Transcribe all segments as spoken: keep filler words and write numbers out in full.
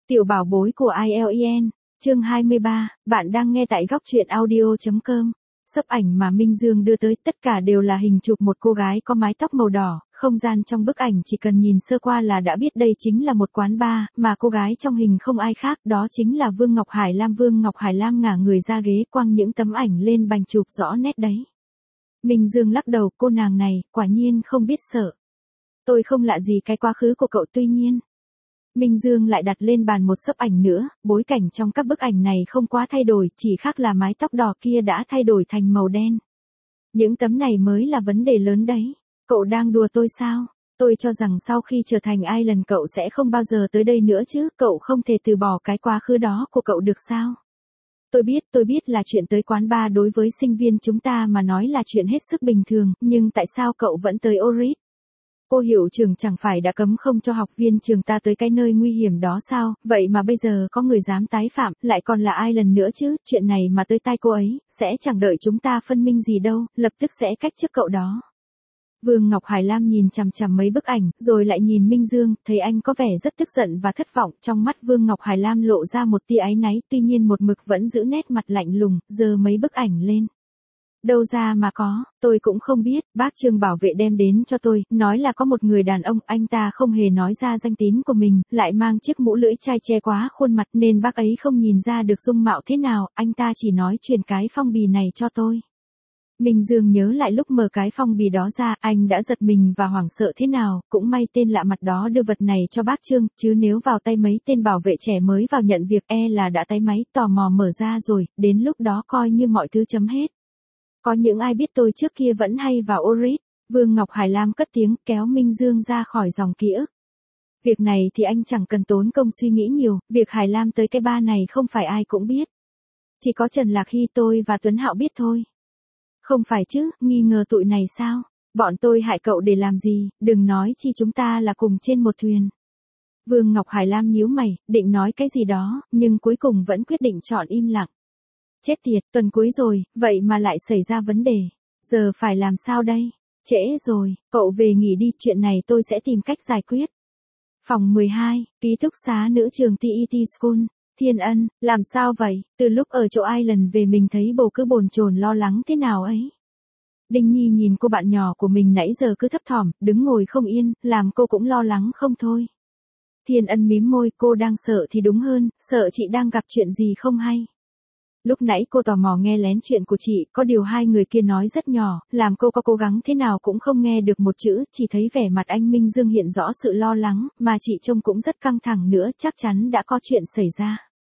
Tiểu bảo bối của i e lờ e en, chương hai mươi ba, bạn đang nghe tại góc truyện audio.com. Sấp ảnh mà Minh Dương đưa tới tất cả đều là hình chụp một cô gái có mái tóc màu đỏ, không gian trong bức ảnh chỉ cần nhìn sơ qua là đã biết đây chính là một quán bar, mà cô gái trong hình không ai khác, đó chính là Vương Ngọc Hải Lam. Vương Ngọc Hải Lam ngả người ra ghế quăng những tấm ảnh lên bành chụp rõ nét đấy. Minh Dương lắc đầu, cô nàng này, quả nhiên không biết sợ. Tôi không lạ gì cái quá khứ của cậu, tuy nhiên. Minh Dương lại đặt lên bàn một xấp ảnh nữa, bối cảnh trong các bức ảnh này không quá thay đổi, chỉ khác là mái tóc đỏ kia đã thay đổi thành màu đen. Những tấm này mới là vấn đề lớn đấy. Cậu đang đùa tôi sao? Tôi cho rằng sau khi trở thành Island cậu sẽ không bao giờ tới đây nữa chứ, cậu không thể từ bỏ cái quá khứ đó của cậu được sao? Tôi biết, tôi biết là chuyện tới quán bar đối với sinh viên chúng ta mà nói là chuyện hết sức bình thường, nhưng tại sao cậu vẫn tới Orit? Cô hiệu trưởng chẳng phải đã cấm không cho học viên trường ta tới cái nơi nguy hiểm đó sao, vậy mà bây giờ có người dám tái phạm, lại còn là ai lần nữa chứ, chuyện này mà tới tai cô ấy, sẽ chẳng đợi chúng ta phân minh gì đâu, lập tức sẽ cách chức cậu đó. Vương Ngọc Hải Lam nhìn chằm chằm mấy bức ảnh, rồi lại nhìn Minh Dương, thấy anh có vẻ rất tức giận và thất vọng, trong mắt Vương Ngọc Hải Lam lộ ra một tia áy náy, tuy nhiên một mực vẫn giữ nét mặt lạnh lùng, giơ mấy bức ảnh lên. Đâu ra mà có, tôi cũng không biết, bác Trương bảo vệ đem đến cho tôi, nói là có một người đàn ông, anh ta không hề nói ra danh tín của mình, lại mang chiếc mũ lưỡi chai che quá khuôn mặt nên bác ấy không nhìn ra được dung mạo thế nào, anh ta chỉ nói truyền cái phong bì này cho tôi. Minh Dương nhớ lại lúc mở cái phong bì đó ra, anh đã giật mình và hoảng sợ thế nào, cũng may tên lạ mặt đó đưa vật này cho bác Trương, chứ nếu vào tay mấy tên bảo vệ trẻ mới vào nhận việc e là đã tái máy, tò mò mở ra rồi, đến lúc đó coi như mọi thứ chấm hết. Có những ai biết tôi trước kia vẫn hay vào Orit, Vương Ngọc Hải Lam cất tiếng kéo Minh Dương ra khỏi dòng ký ức. Việc này thì anh chẳng cần tốn công suy nghĩ nhiều, việc Hải Lam tới cái bar này không phải ai cũng biết. Chỉ có Trần Lạc Hy tôi và Tuấn Hạo biết thôi. Không phải chứ, nghi ngờ tụi này sao? Bọn tôi hại cậu để làm gì, đừng nói chi chúng ta là cùng trên một thuyền. Vương Ngọc Hải Lam nhíu mày, định nói cái gì đó, nhưng cuối cùng vẫn quyết định chọn im lặng. Chết tiệt, tuần cuối rồi, vậy mà lại xảy ra vấn đề. Giờ phải làm sao đây? Trễ rồi, cậu về nghỉ đi, chuyện này tôi sẽ tìm cách giải quyết. Phòng mười hai, ký túc xá nữ trường tê e tê School. Thiên Ân, làm sao vậy? Từ lúc ở chỗ Island về mình thấy bồ cứ bồn chồn lo lắng thế nào ấy. Đinh Nhi nhìn cô bạn nhỏ của mình nãy giờ cứ thấp thỏm, đứng ngồi không yên, làm cô cũng lo lắng không thôi. Thiên Ân mím môi, cô đang sợ thì đúng hơn, sợ chị đang gặp chuyện gì không hay. Lúc nãy cô tò mò nghe lén chuyện của chị, có điều hai người kia nói rất nhỏ, làm cô có cố gắng thế nào cũng không nghe được một chữ, chỉ thấy vẻ mặt anh Minh Dương hiện rõ sự lo lắng, mà chị trông cũng rất căng thẳng nữa, chắc chắn đã có chuyện xảy ra.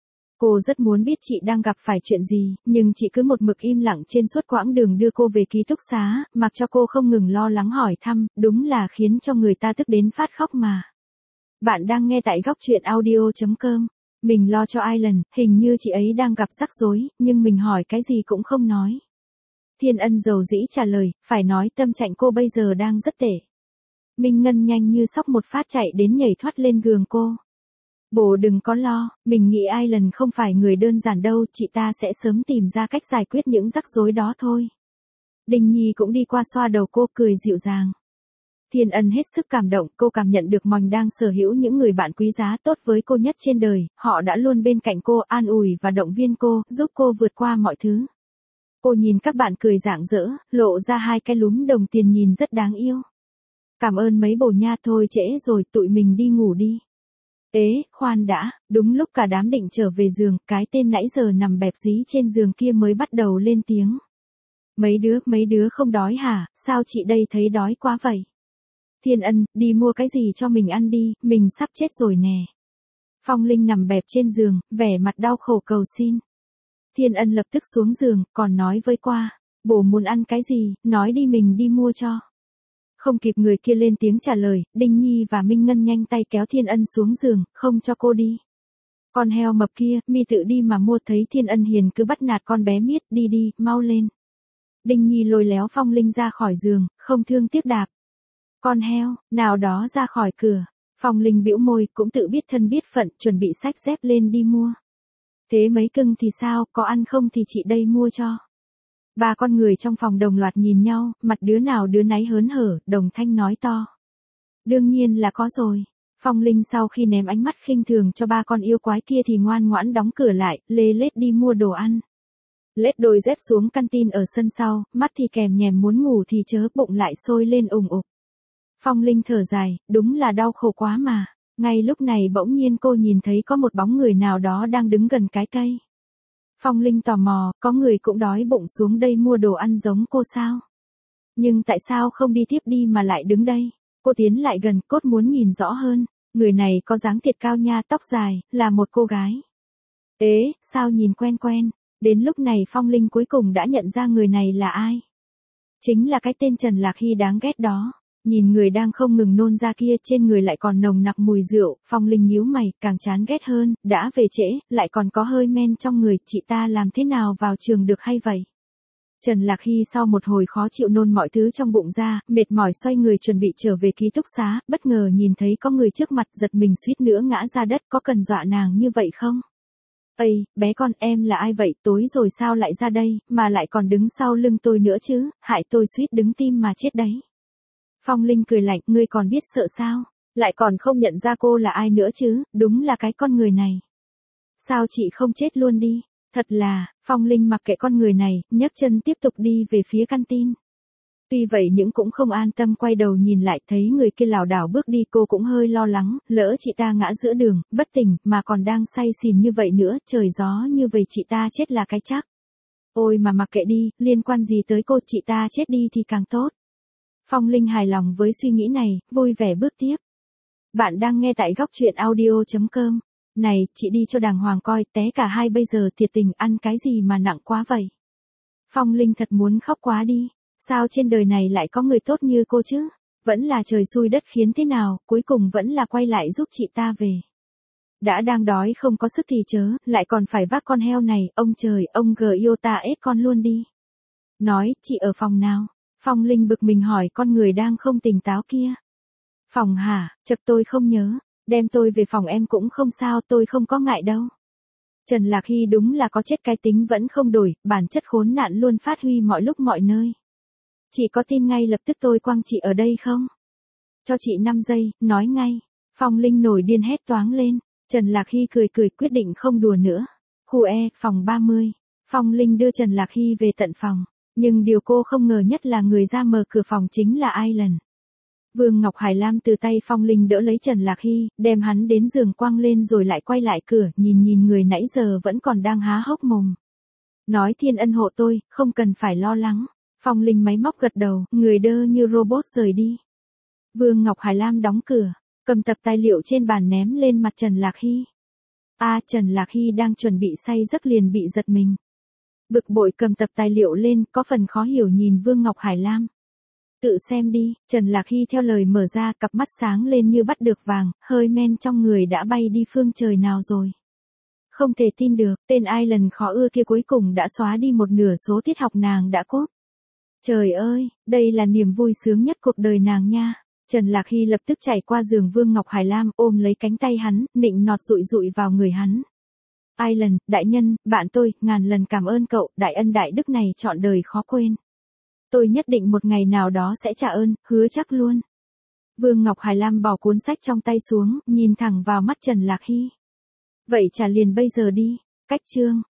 Cô rất muốn biết chị đang gặp phải chuyện gì, nhưng chị cứ một mực im lặng trên suốt quãng đường đưa cô về ký túc xá, mặc cho cô không ngừng lo lắng hỏi thăm, đúng là khiến cho người ta tức đến phát khóc mà. Bạn đang nghe tại góc truyện audio.com. Mình lo cho Island, hình như chị ấy đang gặp rắc rối, nhưng mình hỏi cái gì cũng không nói. Thiên Ân dầu dĩ trả lời, phải nói tâm trạng cô bây giờ đang rất tệ. Minh Ngân nhanh như sóc một phát chạy đến nhảy thoát lên giường cô. Bố đừng có lo, mình nghĩ Island không phải người đơn giản đâu, chị ta sẽ sớm tìm ra cách giải quyết những rắc rối đó thôi. Đinh Nhi cũng đi qua xoa đầu cô, cười dịu dàng. Thiên Ân hết sức cảm động, cô cảm nhận được mình đang sở hữu những người bạn quý giá tốt với cô nhất trên đời, họ đã luôn bên cạnh cô, an ủi và động viên cô, giúp cô vượt qua mọi thứ. Cô nhìn các bạn cười rạng rỡ, lộ ra hai cái lúm đồng tiền nhìn rất đáng yêu. Cảm ơn mấy bồ nha, thôi trễ rồi, tụi mình đi ngủ đi. Ế, khoan đã, đúng lúc cả đám định trở về giường, cái tên nãy giờ nằm bẹp dí trên giường kia mới bắt đầu lên tiếng. Mấy đứa, mấy đứa không đói hả, sao chị đây thấy đói quá vậy? Thiên Ân, đi mua cái gì cho mình ăn đi, mình sắp chết rồi nè. Phong Linh nằm bẹp trên giường, vẻ mặt đau khổ cầu xin. Thiên Ân lập tức xuống giường, còn nói với qua, bố muốn ăn cái gì, nói đi mình đi mua cho. Không kịp người kia lên tiếng trả lời, Đinh Nhi và Minh Ngân nhanh tay kéo Thiên Ân xuống giường, không cho cô đi. Con heo mập kia, mi tự đi mà mua, thấy Thiên Ân hiền cứ bắt nạt con bé miết, đi đi, mau lên. Đinh Nhi lôi léo Phong Linh ra khỏi giường, không thương tiếc đạp. Con heo, nào đó ra khỏi cửa. Phong Linh bĩu môi, cũng tự biết thân biết phận, chuẩn bị xách dép lên đi mua. Thế mấy cưng thì sao, có ăn không thì chị đây mua cho. Ba con người trong phòng đồng loạt nhìn nhau, mặt đứa nào đứa nấy hớn hở, đồng thanh nói to. Đương nhiên là có rồi. Phong Linh sau khi ném ánh mắt khinh thường cho ba con yêu quái kia thì ngoan ngoãn đóng cửa lại, lê lết đi mua đồ ăn. Lết đôi dép xuống canteen ở sân sau, mắt thì kèm nhèm muốn ngủ thì chớ bụng lại sôi lên ùng ục. Phong Linh thở dài, đúng là đau khổ quá mà. Ngay lúc này bỗng nhiên cô nhìn thấy có một bóng người nào đó đang đứng gần cái cây. Phong Linh tò mò, có người cũng đói bụng xuống đây mua đồ ăn giống cô sao? Nhưng tại sao không đi tiếp đi mà lại đứng đây? Cô tiến lại gần, cốt muốn nhìn rõ hơn. Người này có dáng thiệt cao nha, tóc dài, là một cô gái. Ế, sao nhìn quen quen? Đến lúc này Phong Linh cuối cùng đã nhận ra người này là ai. Chính là cái tên Trần Lạc Hy đáng ghét đó. Nhìn người đang không ngừng nôn ra kia, trên người lại còn nồng nặc mùi rượu, Phong Linh nhíu mày, càng chán ghét hơn, đã về trễ, lại còn có hơi men trong người, chị ta làm thế nào vào trường được hay vậy? Trần Lạc Hy sau một hồi khó chịu nôn mọi thứ trong bụng ra, mệt mỏi xoay người chuẩn bị trở về ký túc xá, bất ngờ nhìn thấy có người trước mặt, giật mình suýt nữa ngã ra đất, có cần dọa nàng như vậy không? Ây, bé con, em là ai vậy, tối rồi sao lại ra đây, mà lại còn đứng sau lưng tôi nữa chứ, hại tôi suýt đứng tim mà chết đấy. Phong Linh cười lạnh, ngươi còn biết sợ sao, lại còn không nhận ra cô là ai nữa chứ, đúng là cái con người này. Sao chị không chết luôn đi? Thật là, Phong Linh mặc kệ con người này, nhấc chân tiếp tục đi về phía canteen. Tuy vậy nhưng cũng không an tâm, quay đầu nhìn lại thấy người kia lảo đảo bước đi, cô cũng hơi lo lắng, lỡ chị ta ngã giữa đường, bất tỉnh, mà còn đang say xỉn như vậy nữa, trời gió như vậy chị ta chết là cái chắc. Ôi mà mặc kệ đi, liên quan gì tới cô, chị ta chết đi thì càng tốt. Phong Linh hài lòng với suy nghĩ này, vui vẻ bước tiếp. Bạn đang nghe tại góc truyện audio chấm com. Này, chị đi cho đàng hoàng coi, té cả hai bây giờ thiệt tình, ăn cái gì mà nặng quá vậy? Phong Linh thật muốn khóc quá đi. Sao trên đời này lại có người tốt như cô chứ? Vẫn là trời xui đất khiến thế nào, cuối cùng vẫn là quay lại giúp chị ta về. Đã đang đói không có sức thì chớ, lại còn phải vác con heo này, ông trời, ông gờ yêu ta ết con luôn đi. Nói, chị ở phòng nào? Phong Linh bực mình hỏi con người đang không tỉnh táo kia. Phòng hả, chật tôi không nhớ, đem tôi về phòng em cũng không sao, tôi không có ngại đâu. Trần Lạc Hy đúng là có chết cái tính vẫn không đổi, bản chất khốn nạn luôn phát huy mọi lúc mọi nơi. Chị có tin ngay lập tức tôi quăng chị ở đây không? Cho chị năm giây, nói ngay. Phong Linh nổi điên hét toáng lên. Trần Lạc Hy cười cười quyết định không đùa nữa. Khu E, phòng ba mươi. Phong Linh đưa Trần Lạc Hy về tận phòng. Nhưng điều cô không ngờ nhất là người ra mở cửa phòng chính là Island. Vương Ngọc Hải Lam từ tay Phong Linh đỡ lấy Trần Lạc Hy, đem hắn đến giường quăng lên rồi lại quay lại cửa, nhìn nhìn người nãy giờ vẫn còn đang há hốc mồm. Nói thiên ân hộ tôi, không cần phải lo lắng. Phong Linh máy móc gật đầu, người đơ như robot rời đi. Vương Ngọc Hải Lam đóng cửa, cầm tập tài liệu trên bàn ném lên mặt Trần Lạc Hy. A à, Trần Lạc Hy đang chuẩn bị say giấc liền bị giật mình. Bực bội cầm tập tài liệu lên, có phần khó hiểu nhìn Vương Ngọc Hải Lam. Tự xem đi, Trần Lạc Hy theo lời mở ra, cặp mắt sáng lên như bắt được vàng, hơi men trong người đã bay đi phương trời nào rồi. Không thể tin được, tên Island khó ưa kia cuối cùng đã xóa đi một nửa số tiết học nàng đã cốt. Trời ơi, đây là niềm vui sướng nhất cuộc đời nàng nha. Trần Lạc Hy lập tức chạy qua giường Vương Ngọc Hải Lam, ôm lấy cánh tay hắn, nịnh nọt dụi dụi vào người hắn. Island, đại nhân, bạn tôi, ngàn lần cảm ơn cậu, đại ân đại đức này trọn đời khó quên. Tôi nhất định một ngày nào đó sẽ trả ơn, hứa chắc luôn. Vương Ngọc Hải Lam bỏ cuốn sách trong tay xuống, nhìn thẳng vào mắt Trần Lạc Hy. Vậy trả liền bây giờ đi. Cách chương.